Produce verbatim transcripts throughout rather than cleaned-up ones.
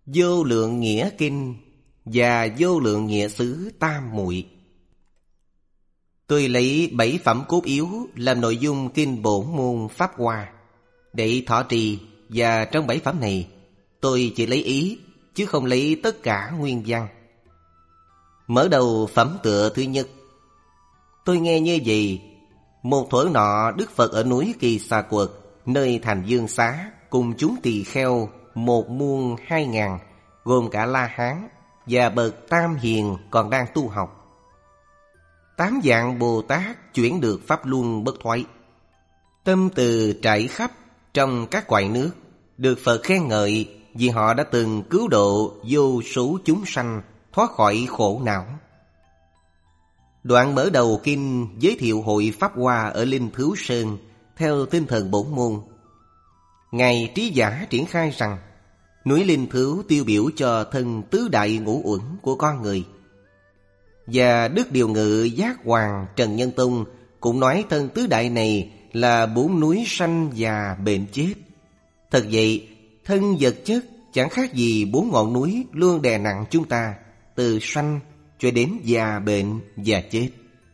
Vô lượng nghĩa kinh và vô lượng nghĩa xứ tam muội. Tôi lấy bảy phẩm cốt yếu làm nội dung kinh bổn môn Pháp Hoa để thọ trì, và trong bảy phẩm này tôi chỉ lấy ý chứ không lấy tất cả nguyên văn. Mở đầu phẩm tựa thứ nhất. Tôi nghe như vậy: một thuở nọ Đức Phật ở núi Kỳ Xà Quật, nơi thành Dương Xá, cùng chúng tỳ kheo một muôn hai ngàn, gồm cả La Hán và bậc Tam Hiền còn đang tu học. Tám dạng Bồ Tát chuyển được pháp luân bất thoái, tâm từ trải khắp trong các cõi nước, được Phật khen ngợi vì họ đã từng cứu độ vô số chúng sanh thoát khỏi khổ não. Đoạn mở đầu kinh giới thiệu hội Pháp Hoa ở Linh Thứu Sơn theo tinh thần bổn môn. Ngài Trí Giả triển khai rằng núi Linh Thứu tiêu biểu cho thân tứ đại ngũ uẩn của con người. Và Đức Điều Ngự Giác Hoàng Trần Nhân Tông cũng nói thân tứ đại này là bốn núi sanh già bệnh chết. Thật vậy, thân vật chất chẳng khác gì bốn ngọn núi luôn đè nặng chúng ta, từ sanh cho đến già bệnh và chết.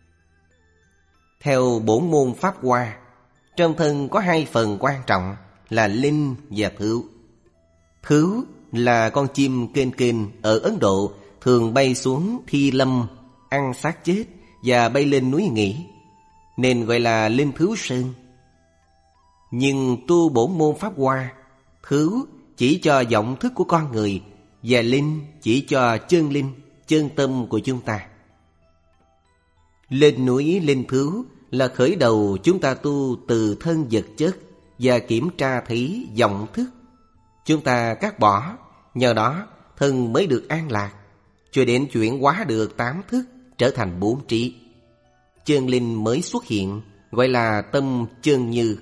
Theo bổn môn Pháp Hoa, trong thân có hai phần quan trọng là linh và thứu. Thứu là con chim kên kên ở Ấn Độ thường bay xuống Thi Lâm ăn xác chết và bay lên núi nghỉ, nên gọi là Linh Thứu Sơn. Nhưng tu bổn môn Pháp Hoa, thứu chỉ cho vọng thức của con người, và linh chỉ cho chân linh, chân tâm của chúng ta. Lên núi Linh Thứu là khởi đầu chúng ta tu từ thân vật chất và kiểm tra thấy vọng thức. Chúng ta cắt bỏ, nhờ đó thân mới được an lạc, cho đến chuyển hóa được tám thức trở thành bốn trí. Chân linh mới xuất hiện, gọi là tâm chân như.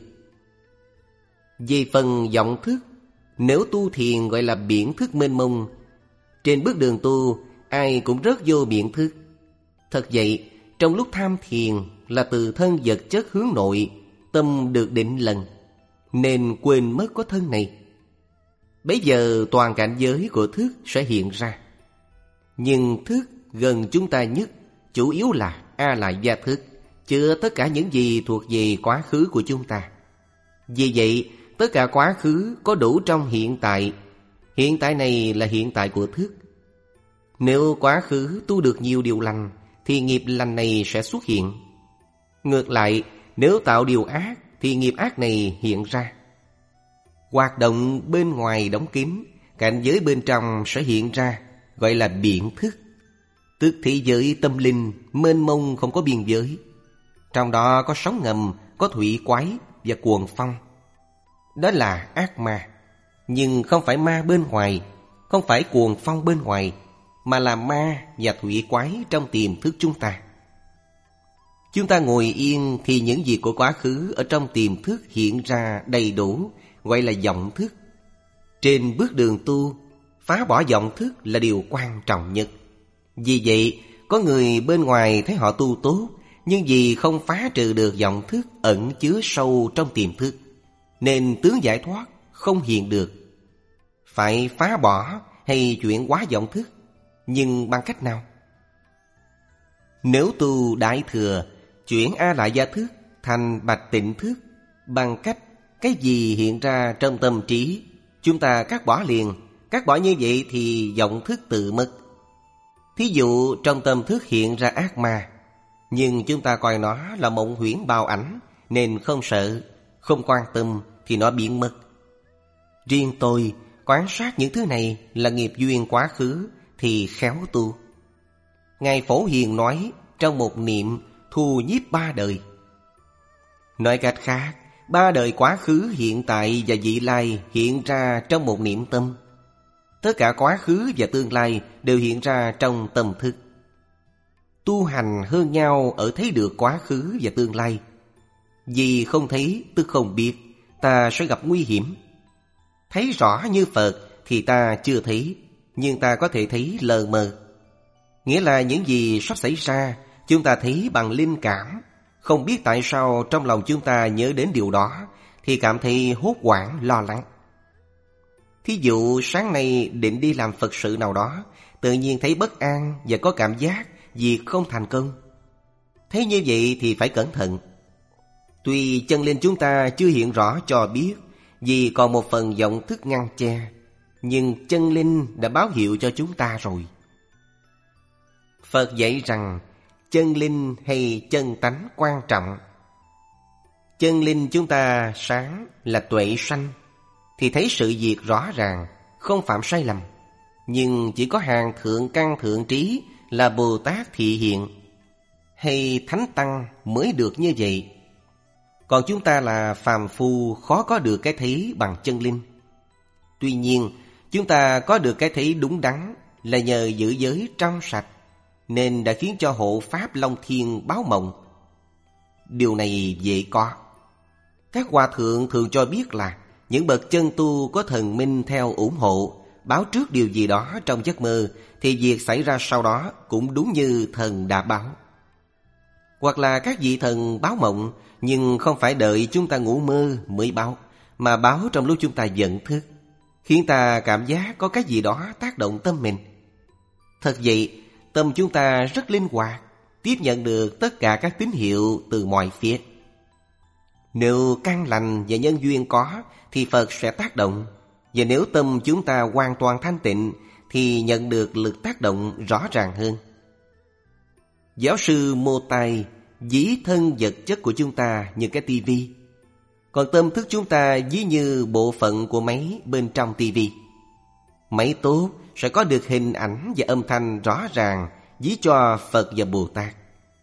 Về phần vọng thức, nếu tu thiền gọi là biển thức mênh mông. Trên bước đường tu, ai cũng rớt vô biển thức. Thật vậy, trong lúc tham thiền là từ thân vật chất hướng nội, tâm được định lần, nên quên mất có thân này. Bấy giờ toàn cảnh giới của thức sẽ hiện ra. Nhưng thức gần chúng ta nhất chủ yếu là A Lại Gia thức, chứa tất cả những gì thuộc về quá khứ của chúng ta. Vì vậy, tất cả quá khứ có đủ trong hiện tại. Hiện tại này là hiện tại của thức. Nếu quá khứ tu được nhiều điều lành, thì nghiệp lành này sẽ xuất hiện. Ngược lại, nếu tạo điều ác, thì nghiệp ác này hiện ra. Hoạt động bên ngoài đóng kín, cảnh giới bên trong sẽ hiện ra, gọi là biện thức. Tức thế giới tâm linh mênh mông không có biên giới. Trong đó có sóng ngầm, có thủy quái và cuồng phong. Đó là ác ma. Nhưng không phải ma bên ngoài, không phải cuồng phong bên ngoài, mà là ma và thủy quái trong tiềm thức chúng ta. Chúng ta ngồi yên thì những gì của quá khứ ở trong tiềm thức hiện ra đầy đủ, gọi là vọng thức. Trên bước đường tu, phá bỏ vọng thức là điều quan trọng nhất. Vì vậy, có người bên ngoài thấy họ tu tốt, nhưng vì không phá trừ được vọng thức ẩn chứa sâu trong tiềm thức, nên tướng giải thoát không hiện được. Phải phá bỏ hay chuyển hóa vọng thức, nhưng bằng cách nào? Nếu tu Đại Thừa, chuyển A Lại Gia thức thành Bạch Tịnh thức, bằng cách cái gì hiện ra trong tâm trí, chúng ta cắt bỏ liền. Cắt bỏ như vậy thì vọng thức tự mất. Thí dụ trong tâm thức hiện ra ác ma, nhưng chúng ta coi nó là mộng huyễn bào ảnh, nên không sợ, không quan tâm thì nó biến mất. Riêng tôi quan sát những thứ này là nghiệp duyên quá khứ thì khéo tu. Ngài Phổ Hiền nói trong một niệm thu nhiếp ba đời. Nói cách khác, ba đời quá khứ, hiện tại và vị lai hiện ra trong một niệm tâm. Tất cả quá khứ và tương lai đều hiện ra trong tâm thức. Tu hành hơn nhau ở thấy được quá khứ và tương lai. Vì không thấy tức không biết, ta sẽ gặp nguy hiểm. Thấy rõ như Phật thì ta chưa thấy, nhưng ta có thể thấy lờ mờ. Nghĩa là những gì sắp xảy ra, chúng ta thấy bằng linh cảm. Không biết tại sao trong lòng chúng ta nhớ đến điều đó, thì cảm thấy hốt hoảng lo lắng. Thí dụ sáng nay định đi làm Phật sự nào đó, tự nhiên thấy bất an và có cảm giác việc không thành công. Thấy như vậy thì phải cẩn thận. Tuy chân linh chúng ta chưa hiện rõ cho biết, vì còn một phần vọng thức ngăn che, nhưng chân linh đã báo hiệu cho chúng ta rồi. Phật dạy rằng chân linh hay chân tánh quan trọng. Chân linh chúng ta sáng là tuệ sanh, thì thấy sự việc rõ ràng, không phạm sai lầm. Nhưng chỉ có hàng thượng căn thượng trí là Bồ Tát thị hiện hay Thánh Tăng mới được như vậy. Còn chúng ta là phàm phu, khó có được cái thấy bằng chân linh. Tuy nhiên, chúng ta có được cái thấy đúng đắn là nhờ giữ giới trong sạch, nên đã khiến cho hộ pháp Long Thiên báo mộng. Điều này dễ có. Các hòa thượng thường cho biết là những bậc chân tu có thần minh theo ủng hộ, báo trước điều gì đó trong giấc mơ, thì việc xảy ra sau đó cũng đúng như thần đã báo. Hoặc là các vị thần báo mộng, nhưng không phải đợi chúng ta ngủ mơ mới báo, mà báo trong lúc chúng ta giận thức, khiến ta cảm giác có cái gì đó tác động tâm mình. Thật vậy, tâm chúng ta rất linh hoạt, tiếp nhận được tất cả các tín hiệu từ mọi phía. Nếu căn lành và nhân duyên có, thì Phật sẽ tác động. Và nếu tâm chúng ta hoàn toàn thanh tịnh, thì nhận được lực tác động rõ ràng hơn. Giáo sư mô tả ví thân vật chất của chúng ta như cái tivi, còn tâm thức chúng ta ví như bộ phận của máy bên trong tivi. Máy tốt sẽ có được hình ảnh và âm thanh rõ ràng, ví cho Phật và Bồ Tát.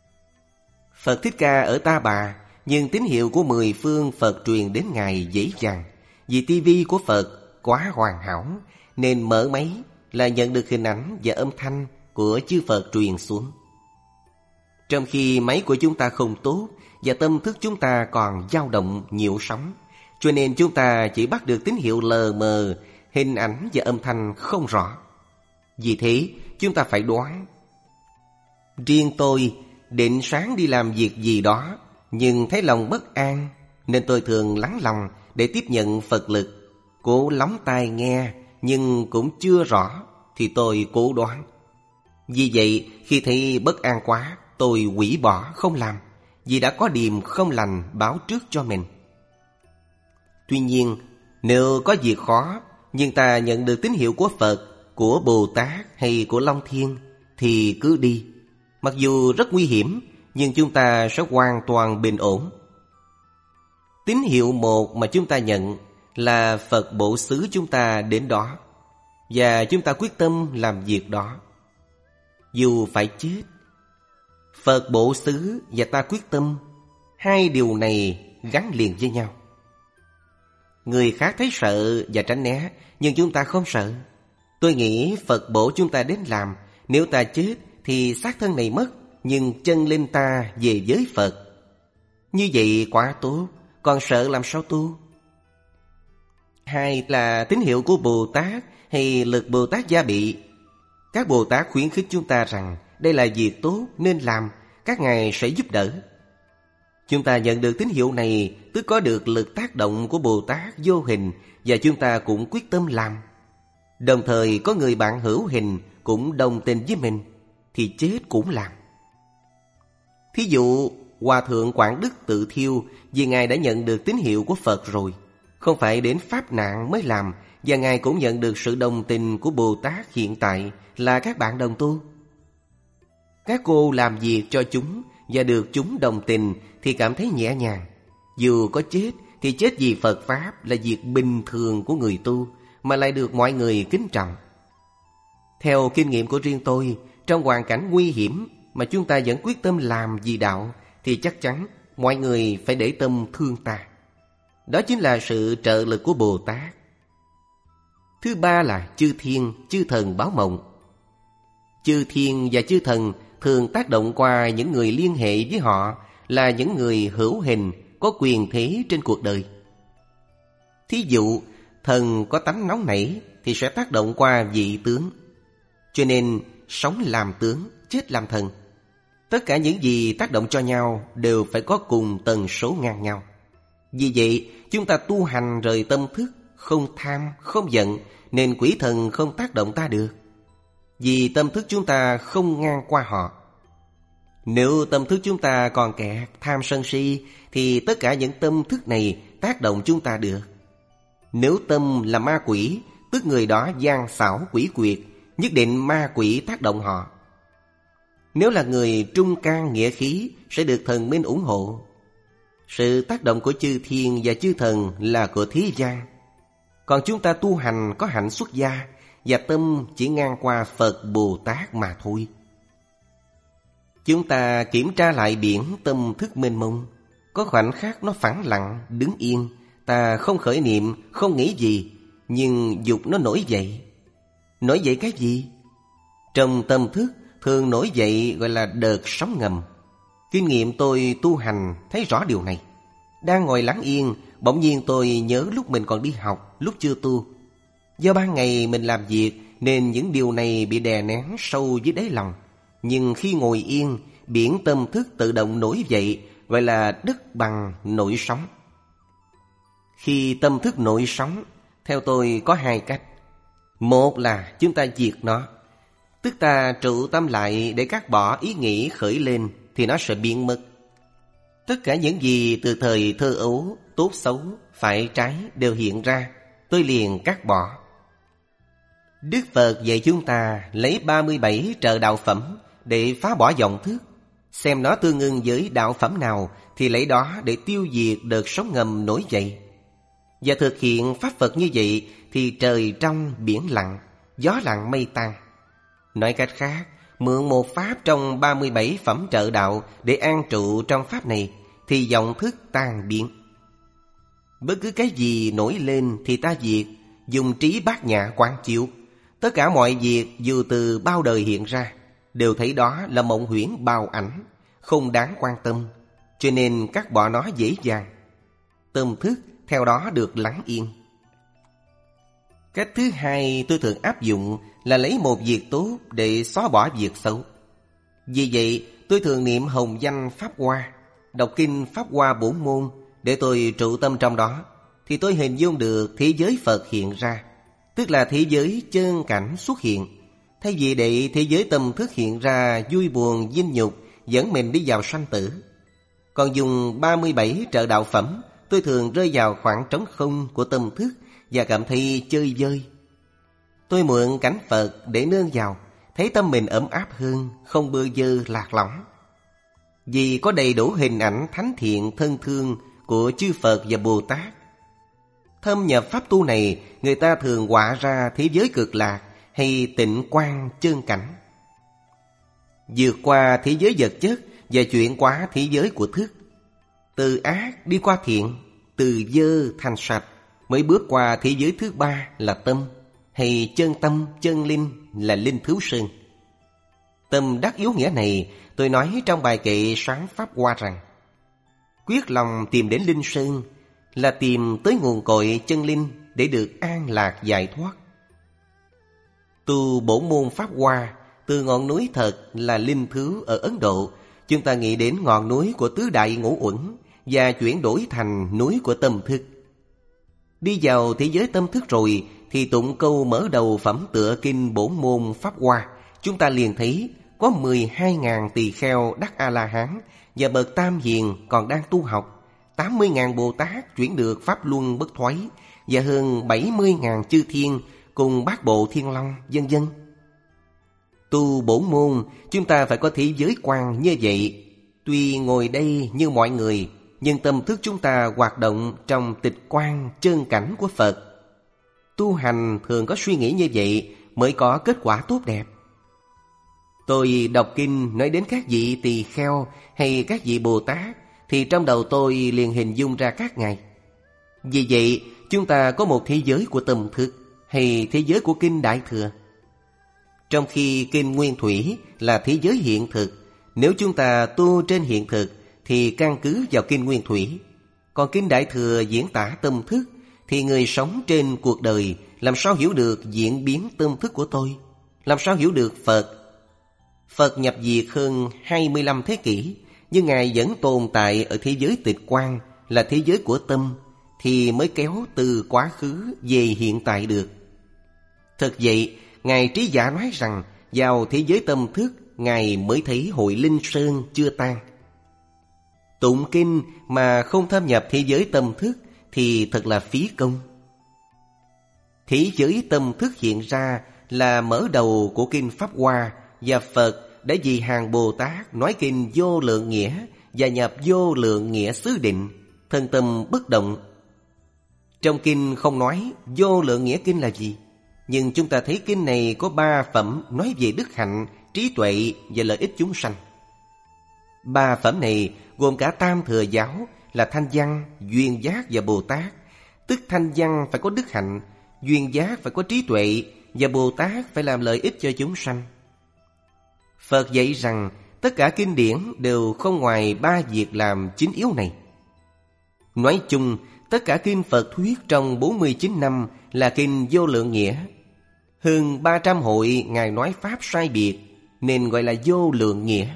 Phật Thích Ca ở Ta Bà, nhưng tín hiệu của mười phương Phật truyền đến Ngài dễ dàng. Vì tivi của Phật quá hoàn hảo, nên mở máy là nhận được hình ảnh và âm thanh của chư Phật truyền xuống. Trong khi máy của chúng ta không tốt và tâm thức chúng ta còn dao động nhiễu sóng, cho nên chúng ta chỉ bắt được tín hiệu lờ mờ, hình ảnh và âm thanh không rõ. Vì thế chúng ta phải đoán. Riêng tôi định sáng đi làm việc gì đó, nhưng thấy lòng bất an, nên tôi thường lắng lòng để tiếp nhận Phật lực. Cố lóng tai nghe, nhưng cũng chưa rõ, thì tôi cố đoán. Vì vậy, khi thấy bất an quá, tôi hủy bỏ không làm, vì đã có điềm không lành báo trước cho mình. Tuy nhiên, nếu có việc khó, nhưng ta nhận được tín hiệu của Phật, của Bồ Tát hay của Long Thiên, thì cứ đi. Mặc dù rất nguy hiểm, nhưng chúng ta sẽ hoàn toàn bình ổn. Tín hiệu một mà chúng ta nhận là Phật bổ xứ chúng ta đến đó, và chúng ta quyết tâm làm việc đó. Dù phải chết, Phật bổ xứ và ta quyết tâm, hai điều này gắn liền với nhau. Người khác thấy sợ và tránh né, nhưng chúng ta không sợ. Tôi nghĩ Phật bổ chúng ta đến làm. Nếu ta chết thì xác thân này mất, nhưng chân linh ta về với Phật. Như vậy quá tốt, còn sợ làm sao tu? Hai là tín hiệu của Bồ Tát hay lực Bồ Tát gia bị. Các Bồ Tát khuyến khích chúng ta rằng đây là việc tốt nên làm, các ngài sẽ giúp đỡ. Chúng ta nhận được tín hiệu này, tức có được lực tác động của Bồ Tát vô hình, và chúng ta cũng quyết tâm làm. Đồng thời có người bạn hữu hình cũng đồng tình với mình, thì chết cũng làm. Thí dụ Hòa Thượng Quảng Đức tự thiêu, vì ngài đã nhận được tín hiệu của Phật rồi, không phải đến pháp nạn mới làm, và ngài cũng nhận được sự đồng tình của Bồ Tát hiện tại là các bạn đồng tu. Các cô làm việc cho chúng và được chúng đồng tình thì cảm thấy nhẹ nhàng. Dù có chết thì chết vì Phật Pháp là việc bình thường của người tu, mà lại được mọi người kính trọng. Theo kinh nghiệm của riêng tôi, trong hoàn cảnh nguy hiểm mà chúng ta vẫn quyết tâm làm vì đạo, thì chắc chắn mọi người phải để tâm thương ta. Đó chính là sự trợ lực của Bồ Tát. Thứ ba là chư thiên, chư thần báo mộng. Chư thiên và chư thần thường tác động qua những người liên hệ với họ, là những người hữu hình, có quyền thế trên cuộc đời. Thí dụ, thần có tánh nóng nảy thì sẽ tác động qua vị tướng. Cho nên, sống làm tướng, chết làm thần. Tất cả những gì tác động cho nhau đều phải có cùng tần số ngang nhau. Vì vậy, chúng ta tu hành rời tâm thức không tham, không giận, nên quỷ thần không tác động ta được. Vì tâm thức chúng ta không ngang qua họ. Nếu tâm thức chúng ta còn kẹt tham sân si, thì tất cả những tâm thức này tác động chúng ta được. Nếu tâm là ma quỷ, tức người đó gian xảo quỷ quyệt, nhất định ma quỷ tác động họ. Nếu là người trung can nghĩa khí, sẽ được thần minh ủng hộ. Sự tác động của chư thiên và chư thần là của thế gian. Còn chúng ta tu hành có hạnh xuất gia, và tâm chỉ ngang qua Phật Bồ Tát mà thôi. Chúng ta kiểm tra lại biển tâm thức mênh mông. Có khoảnh khắc nó phẳng lặng, đứng yên. Ta không khởi niệm, không nghĩ gì, nhưng dục nó nổi dậy. Nổi dậy cái gì? Trong tâm thức thường nổi dậy gọi là đợt sóng ngầm. Kinh nghiệm tôi tu hành thấy rõ điều này. Đang ngồi lắng yên, bỗng nhiên tôi nhớ lúc mình còn đi học, lúc chưa tu. Do ban ngày mình làm việc nên những điều này bị đè nén sâu dưới đáy lòng. Nhưng khi ngồi yên, biển tâm thức tự động nổi dậy, gọi là đất bằng nổi sóng. Khi tâm thức nổi sóng, theo tôi có hai cách. Một là chúng ta diệt nó, tức ta trụ tâm lại để cắt bỏ ý nghĩ khởi lên, thì nó sẽ biến mất. Tất cả những gì từ thời thơ ấu, tốt xấu, phải trái đều hiện ra, tôi liền cắt bỏ. Đức Phật dạy chúng ta lấy ba mươi bảy trợ đạo phẩm để phá bỏ vọng thức. Xem nó tương ưng với đạo phẩm nào thì lấy đó để tiêu diệt đợt sóng ngầm nổi dậy. Và thực hiện pháp Phật như vậy thì trời trong biển lặng, gió lặng mây tan. Nói cách khác, mượn một pháp trong ba mươi bảy phẩm trợ đạo để an trụ trong pháp này thì vọng thức tan biến. Bất cứ cái gì nổi lên thì ta diệt, dùng trí bát nhã quán chiếu. Tất cả mọi việc dù từ bao đời hiện ra đều thấy đó là mộng huyễn bao ảnh, không đáng quan tâm, cho nên cắt bỏ nó dễ dàng. Tâm thức theo đó được lắng yên. Cách thứ hai tôi thường áp dụng là lấy một việc tốt để xóa bỏ việc xấu. Vì vậy tôi thường niệm hồng danh Pháp Hoa, đọc kinh Pháp Hoa bổn môn để tôi trụ tâm trong đó, thì tôi hình dung được thế giới Phật hiện ra, tức là thế giới chân cảnh xuất hiện. Thay vì để thế giới tâm thức hiện ra vui buồn vinh nhục dẫn mình đi vào sanh tử. Còn dùng ba mươi bảy trợ đạo phẩm, tôi thường rơi vào khoảng trống không của tâm thức và cảm thấy chơi vơi. Tôi mượn cảnh Phật để nương vào, thấy tâm mình ấm áp hơn, không bơ vơ lạc lõng. Vì có đầy đủ hình ảnh thánh thiện thân thương của chư Phật và Bồ Tát. Thâm nhập pháp tu này, người ta thường họa ra thế giới cực lạc hay tịnh quang chân cảnh. Vượt qua thế giới vật chất và chuyển qua thế giới của thức. Từ ác đi qua thiện, từ dơ thành sạch, mới bước qua thế giới thứ ba là tâm, hay chân tâm, chân linh là linh thứu sơn. Tâm đắc yếu nghĩa này tôi nói trong bài kệ Sáng Pháp Hoa rằng: quyết lòng tìm đến linh sơn là tìm tới nguồn cội chân linh để được an lạc giải thoát. Tu bổn môn Pháp Hoa từ ngọn núi thật là linh thứu ở Ấn Độ, chúng ta nghĩ đến ngọn núi của tứ đại ngũ uẩn và chuyển đổi thành núi của tâm thức. Đi vào thế giới tâm thức rồi thì tụng câu mở đầu phẩm tựa kinh bổn môn Pháp Hoa, chúng ta liền thấy có mười hai nghìn tỳ kheo đắc A-la-hán và bậc tam hiền còn đang tu học, tám mươi nghìn Bồ Tát chuyển được pháp luân bất thoái và hơn bảy mươi nghìn chư thiên cùng bát bộ thiên long, vân vân. Tu bổn môn, chúng ta phải có thế giới quan như vậy. Tuy ngồi đây như mọi người, nhưng tâm thức chúng ta hoạt động trong tịch quan chân cảnh của Phật. Tu hành thường có suy nghĩ như vậy mới có kết quả tốt đẹp. Tôi đọc kinh nói đến các vị tỳ kheo hay các vị Bồ Tát thì trong đầu tôi liền hình dung ra các ngài. Vì vậy chúng ta có một thế giới của tâm thức hay thế giới của kinh Đại Thừa. Trong khi kinh Nguyên Thủy là thế giới hiện thực, nếu chúng ta tu trên hiện thực thì căn cứ vào kinh Nguyên Thủy. Còn kinh Đại Thừa diễn tả tâm thức thì người sống trên cuộc đời làm sao hiểu được diễn biến tâm thức của tôi? Làm sao hiểu được Phật? Phật nhập diệt hơn hai mươi lăm thế kỷ, nhưng Ngài vẫn tồn tại ở thế giới tịch quan là thế giới của tâm, thì mới kéo từ quá khứ về hiện tại được. Thật vậy, Ngài Trí Giả nói rằng vào thế giới tâm thức, Ngài mới thấy hội Linh Sơn chưa tan. Tụng kinh mà không thâm nhập thế giới tâm thức thì thật là phí công. Thế giới tâm thức hiện ra là mở đầu của kinh Pháp Hoa, và Phật đã vì hàng Bồ Tát nói kinh Vô Lượng Nghĩa và nhập Vô Lượng Nghĩa xứ định, thân tâm bất động. Trong kinh không nói Vô Lượng Nghĩa kinh là gì, nhưng chúng ta thấy kinh này có ba phẩm nói về đức hạnh, trí tuệ và lợi ích chúng sanh. Ba phẩm này gồm cả Tam Thừa Giáo là Thanh Văn, Duyên Giác và Bồ Tát. Tức Thanh Văn phải có đức hạnh, Duyên Giác phải có trí tuệ, và Bồ Tát phải làm lợi ích cho chúng sanh. Phật dạy rằng tất cả kinh điển đều không ngoài ba việc làm chính yếu này. Nói chung, tất cả kinh Phật thuyết trong bốn mươi chín năm là kinh Vô Lượng Nghĩa. Hơn ba trăm hội Ngài nói Pháp sai biệt, nên gọi là Vô Lượng Nghĩa.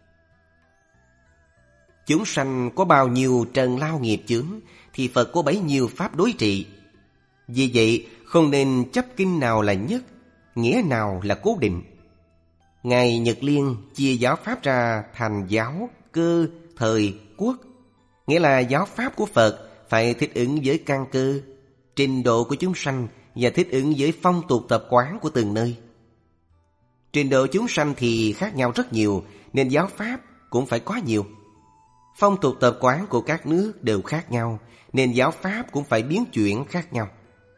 Chúng sanh có bao nhiêu trần lao nghiệp chướng, thì Phật có bấy nhiêu Pháp đối trị. Vì vậy, không nên chấp kinh nào là nhất, nghĩa nào là cố định. Ngài Nhật Liên chia giáo Pháp ra thành giáo, cơ, thời, quốc. Nghĩa là giáo Pháp của Phật phải thích ứng với căn cơ, trình độ của chúng sanh và thích ứng với phong tục tập quán của từng nơi. Trình độ chúng sanh thì khác nhau rất nhiều, nên giáo Pháp cũng phải có nhiều. Phong tục tập quán của các nước đều khác nhau, nên giáo Pháp cũng phải biến chuyển khác nhau.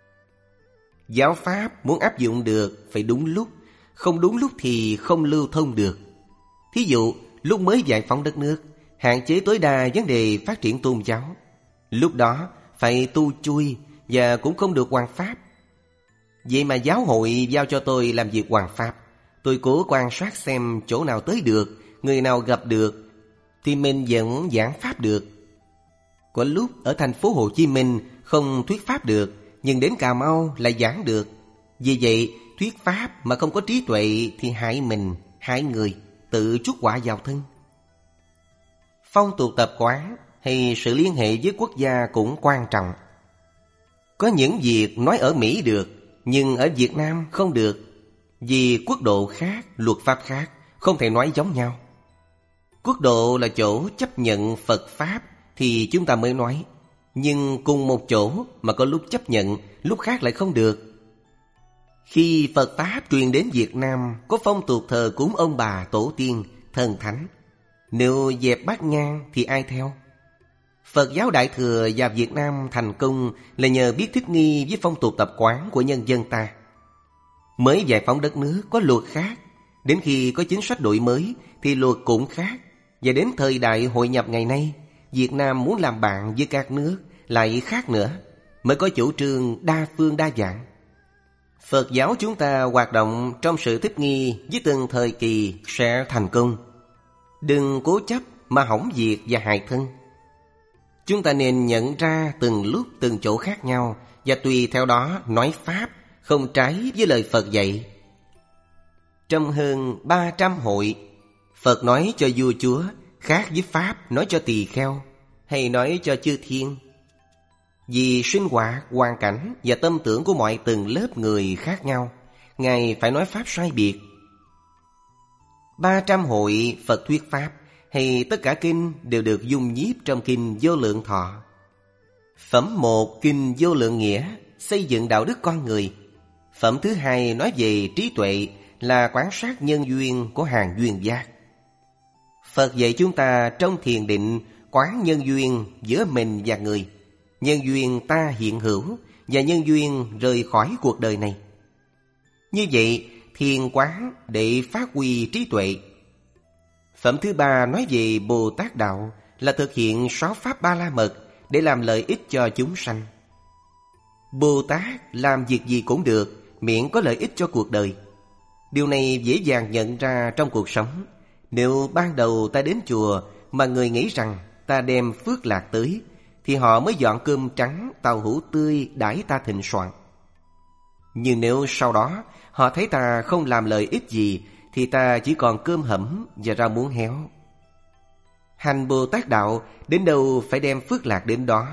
Giáo Pháp muốn áp dụng được phải đúng lúc, không đúng lúc thì không lưu thông được. Thí dụ, lúc mới giải phóng đất nước, hạn chế tối đa vấn đề phát triển tôn giáo. Lúc đó phải tu chui và cũng không được hoằng pháp. Vậy mà giáo hội giao cho tôi làm việc hoằng pháp. Tôi cố quan sát xem chỗ nào tới được, người nào gặp được, thì mình vẫn giảng pháp được. Có lúc ở thành phố Hồ Chí Minh không thuyết pháp được, nhưng đến Cà Mau lại giảng được. Vì vậy, thuyết pháp mà không có trí tuệ thì hại mình, hại người, tự chuốc họa vào thân. Phong tục tập quán hay sự liên hệ với quốc gia cũng quan trọng. Có những việc nói ở Mỹ được, nhưng ở Việt Nam không được. Vì quốc độ khác, luật pháp khác, không thể nói giống nhau. Quốc độ là chỗ chấp nhận Phật Pháp thì chúng ta mới nói. Nhưng cùng một chỗ mà có lúc chấp nhận, lúc khác lại không được. Khi Phật Pháp truyền đến Việt Nam, có phong tục thờ cúng ông bà, tổ tiên, thần thánh. Nếu dẹp bát nhang thì ai theo? Phật giáo Đại Thừa và Việt Nam thành công là nhờ biết thích nghi với phong tục tập quán của nhân dân ta. Mới giải phóng đất nước có luật khác, đến khi có chính sách đổi mới thì luật cũng khác. Và đến thời đại hội nhập ngày nay, Việt Nam muốn làm bạn với các nước lại khác nữa, mới có chủ trương đa phương đa dạng. Phật giáo chúng ta hoạt động trong sự thích nghi với từng thời kỳ sẽ thành công. Đừng cố chấp mà hỏng việc và hại thân. Chúng ta nên nhận ra từng lúc từng chỗ khác nhau, và tùy theo đó nói Pháp, không trái với lời Phật dạy. Trong hơn ba trăm hội, Phật nói cho vua chúa khác với Pháp nói cho tỳ kheo hay nói cho chư thiên. Vì sinh hoạt, hoàn cảnh và tâm tưởng của mọi tầng lớp người khác nhau, Ngài phải nói Pháp sai biệt. Ba trăm hội Phật thuyết Pháp hay tất cả kinh đều được dung nhiếp trong kinh Vô Lượng Thọ. Phẩm một kinh Vô Lượng Nghĩa xây dựng đạo đức con người. Phẩm thứ hai nói về trí tuệ là quan sát nhân duyên của hàng duyên giác. Phật dạy chúng ta trong thiền định quán nhân duyên giữa mình và người, nhân duyên ta hiện hữu và nhân duyên rời khỏi cuộc đời này. Như vậy, thiền quán để phát huy trí tuệ. Phẩm thứ ba nói về Bồ Tát Đạo là thực hiện sáu pháp ba la mật để làm lợi ích cho chúng sanh. Bồ Tát làm việc gì cũng được, miễn có lợi ích cho cuộc đời. Điều này dễ dàng nhận ra trong cuộc sống. Nếu ban đầu ta đến chùa mà người nghĩ rằng ta đem phước lạc tới, thì họ mới dọn cơm trắng, tàu hũ tươi đãi ta thịnh soạn. Nhưng nếu sau đó họ thấy ta không làm lợi ích gì, thì ta chỉ còn cơm hẩm và rau muống héo. Hành Bồ Tát Đạo đến đâu phải đem phước lạc đến đó,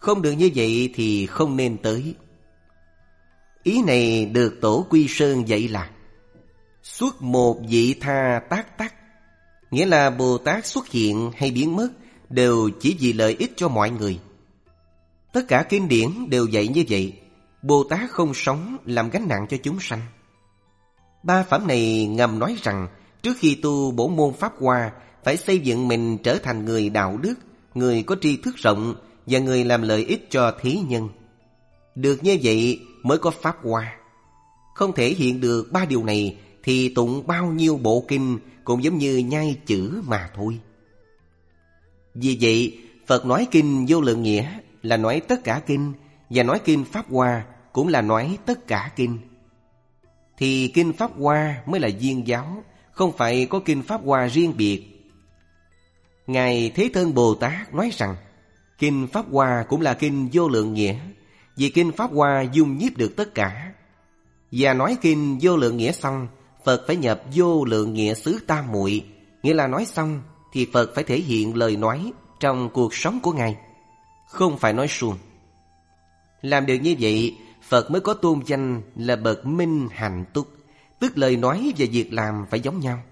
Không được như vậy thì không nên tới. Ý này được Tổ Quy Sơn dạy là xuất một vị tha tác tắc, nghĩa là Bồ Tát xuất hiện hay biến mất đều chỉ vì lợi ích cho mọi người. Tất cả kinh điển đều dạy như vậy. Bồ Tát không sống làm gánh nặng cho chúng sanh. Ba phẩm này ngầm nói rằng trước khi tu bổn môn Pháp Hoa phải xây dựng mình trở thành người đạo đức, người có tri thức rộng và người làm lợi ích cho thế nhân. Được như vậy mới có Pháp Hoa. Không thể hiện được ba điều này thì tụng bao nhiêu bộ kinh cũng giống như nhai chữ mà thôi. Vì vậy Phật nói kinh Vô Lượng Nghĩa là nói tất cả kinh, và nói kinh Pháp Hoa cũng là nói tất cả kinh. Thì kinh Pháp Hoa mới là viên giáo, không phải có kinh Pháp Hoa riêng biệt. Ngài Thế Thân Bồ Tát nói rằng kinh Pháp Hoa cũng là kinh Vô Lượng Nghĩa, vì kinh Pháp Hoa dung nhiếp được tất cả. Và nói kinh Vô Lượng Nghĩa xong, Phật phải nhập Vô Lượng Nghĩa xứ Tam Muội, nghĩa là nói xong thì Phật phải thể hiện lời nói trong cuộc sống của Ngài, không phải nói suông. Làm được như vậy, Phật mới có tôn danh là bậc minh hạnh túc, tức lời nói và việc làm phải giống nhau.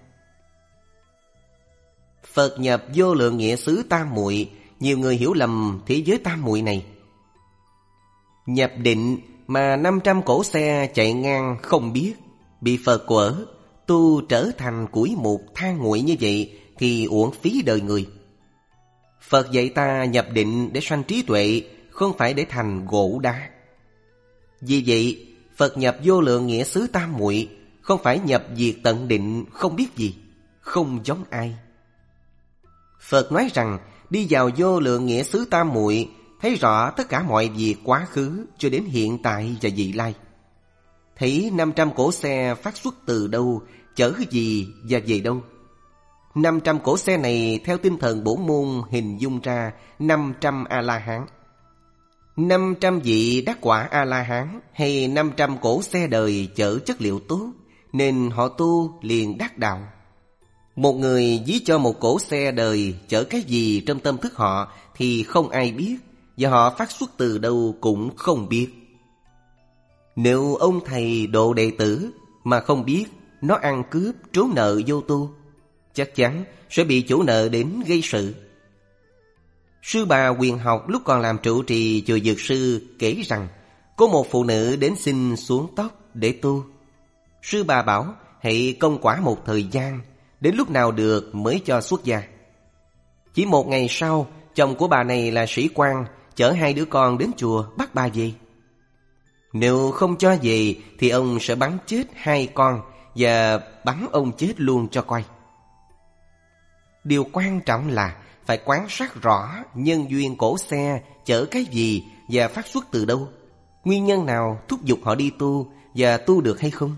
Phật nhập Vô Lượng Nghĩa xứ Tam Muội, nhiều người hiểu lầm thế giới Tam Muội này. Nhập định mà năm trăm cỗ xe chạy ngang không biết, bị Phật quở, tu trở thành củi mục than nguội như vậy thì uổng phí đời người. Phật dạy ta nhập định để sanh trí tuệ, không phải để thành gỗ đá. Vì vậy Phật nhập Vô Lượng Nghĩa xứ Tam Muội, không phải nhập diệt tận định không biết gì, không giống ai. Phật nói rằng đi vào Vô Lượng Nghĩa xứ Tam Muội, thấy rõ tất cả mọi việc quá khứ cho đến hiện tại và vị lai. Thấy năm trăm cỗ xe phát xuất từ đâu, chở gì và về đâu. Năm trăm cỗ xe này theo tinh thần bổn môn hình dung ra năm trăm A-la-hán. Năm trăm vị đắc quả A-la-hán hay năm trăm cỗ xe đời chở chất liệu tốt, nên họ tu liền đắc đạo. Một người ví cho một cỗ xe đời chở cái gì trong tâm thức họ thì không ai biết, và họ phát xuất từ đâu cũng không biết. Nếu ông thầy độ đệ tử mà không biết nó ăn cướp trốn nợ vô tu, chắc chắn sẽ bị chủ nợ đến gây sự. Sư bà Huyền Học lúc còn làm trụ trì chùa Dược Sư kể rằng có một phụ nữ đến xin xuống tóc để tu. Sư bà bảo hãy công quả một thời gian, đến lúc nào được mới cho xuất gia. Chỉ một ngày sau, chồng của bà này là sĩ quan chở hai đứa con đến chùa bắt bà về. Nếu không cho về thì ông sẽ bắn chết hai con và bắn ông chết luôn cho coi. Điều quan trọng là phải quan sát rõ nhân duyên cổ xe chở cái gì và phát xuất từ đâu, nguyên nhân nào thúc giục họ đi tu và tu được hay không.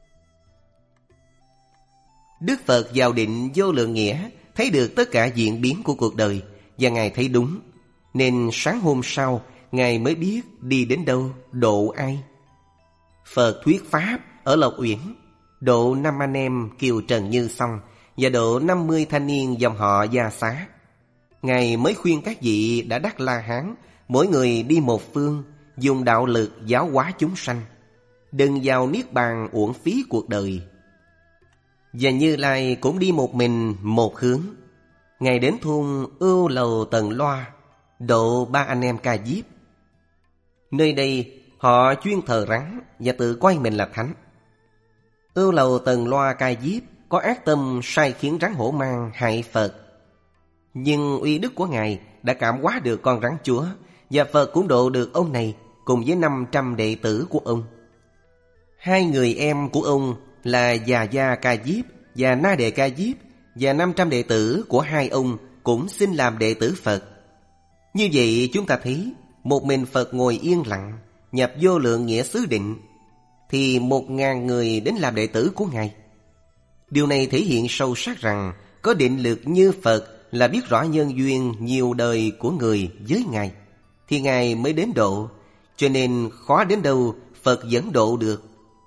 Đức Phật vào định Vô Lượng Nghĩa thấy được tất cả diễn biến của cuộc đời, và Ngài thấy đúng, nên sáng hôm sau Ngài mới biết đi đến đâu, độ ai. Phật thuyết Pháp ở Lộc Uyển, độ năm anh em Kiều Trần Như xong, và độ năm mươi thanh niên dòng họ Gia Xá. Ngài mới khuyên các vị đã đắc La Hán, mỗi người đi một phương, dùng đạo lực giáo hóa chúng sanh, đừng vào niết bàn uổng phí cuộc đời. Và Như Lai cũng đi một mình một hướng. Ngài đến thôn Ưu Lầu Tần Loa, độ ba anh em Ca Diếp. Nơi đây họ chuyên thờ rắn và tự coi mình là thánh. Ưu Lầu Tần Loa Ca Diếp có ác tâm sai khiến rắn hổ mang hại Phật, nhưng uy đức của Ngài đã cảm hóa được con rắn chúa, và Phật cũng độ được ông này cùng với năm trăm đệ tử của ông. Hai người em của ông là Già Gia Ca Diếp và Na Đề Ca Diếp, và năm trăm đệ tử của hai ông cũng xin làm đệ tử Phật. Như vậy chúng ta thấy một mình Phật ngồi yên lặng nhập Vô Lượng Nghĩa xứ định, thì một ngàn người đến làm đệ tử của Ngài. Điều này thể hiện sâu sắc rằng có định lực như Phật là biết rõ nhân duyên nhiều đời của người với Ngài, thì Ngài mới đến độ, cho nên khó đến đâu Phật vẫn độ được.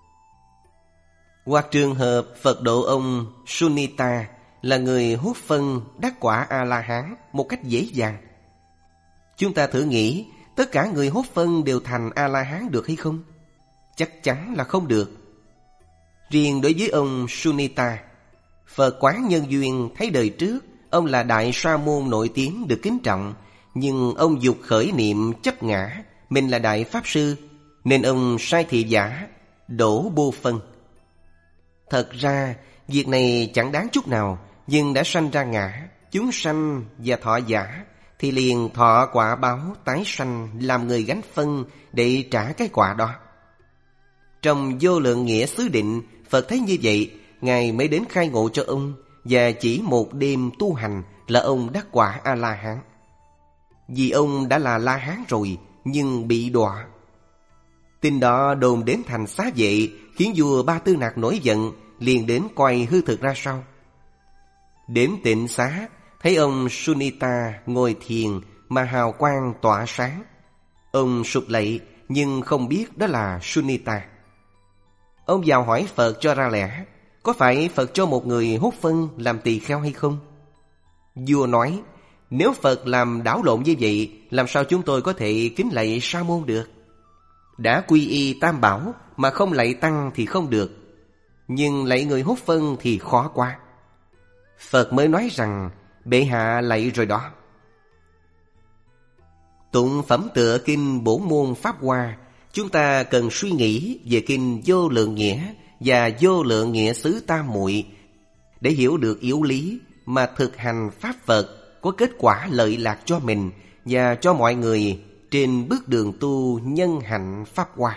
Hoặc trường hợp Phật độ ông Sunita là người hút phân đắc quả A-la-hán một cách dễ dàng. Chúng ta thử nghĩ tất cả người hốt phân đều thành A-la-hán được hay không? Chắc chắn là không được. Riêng đối với ông Sunita, Phật Quán Nhân Duyên thấy đời trước ông là đại sa môn nổi tiếng được kính trọng, nhưng ông dục khởi niệm chấp ngã mình là đại pháp sư, nên ông sai thị giả đổ bô phân. Thật ra việc này chẳng đáng chút nào, nhưng đã sanh ra ngã, chúng sanh và thọ giả, thì liền thọ quả báo tái sanh làm người gánh phân để trả cái quả đó. Trong Vô Lượng Nghĩa Xứ Định, Phật thấy như vậy, Ngài mới đến khai ngộ cho ông, và chỉ một đêm tu hành là ông đắc quả A-la-hán. Vì ông đã là La-hán rồi, nhưng bị đọa. Tin đó đồn đến thành Xá Vệ, khiến vua Ba Tư Nặc nổi giận, liền đến coi hư thực ra sao. Đến Tịnh Xá, thấy ông Sunita ngồi thiền mà hào quang tỏa sáng. Ông sụp lạy, nhưng không biết đó là Sunita. Ông vào hỏi Phật cho ra lẽ, có phải Phật cho một người hút phân làm tỳ kheo hay không? Vua nói, nếu Phật làm đảo lộn như vậy, làm sao chúng tôi có thể kính lạy sa môn được? Đã quy y tam bảo mà không lạy tăng thì không được, nhưng lạy người hút phân thì khó quá. Phật mới nói rằng, bệ hạ lạy rồi đó. Tụng phẩm tựa kinh Bổn Môn Pháp Hoa, chúng ta cần suy nghĩ về kinh Vô Lượng Nghĩa và Vô Lượng Nghĩa Xứ Tam Muội để hiểu được yếu lý mà thực hành Pháp Phật có kết quả lợi lạc cho mình và cho mọi người trên bước đường tu nhân hạnh Pháp Hoa.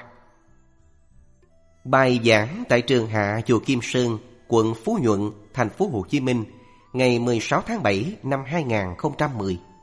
Bài giảng tại Trường Hạ chùa Kim Sơn, quận Phú Nhuận, thành phố Hồ Chí Minh, ngày mười sáu tháng bảy năm hai nghìn không trăm mười.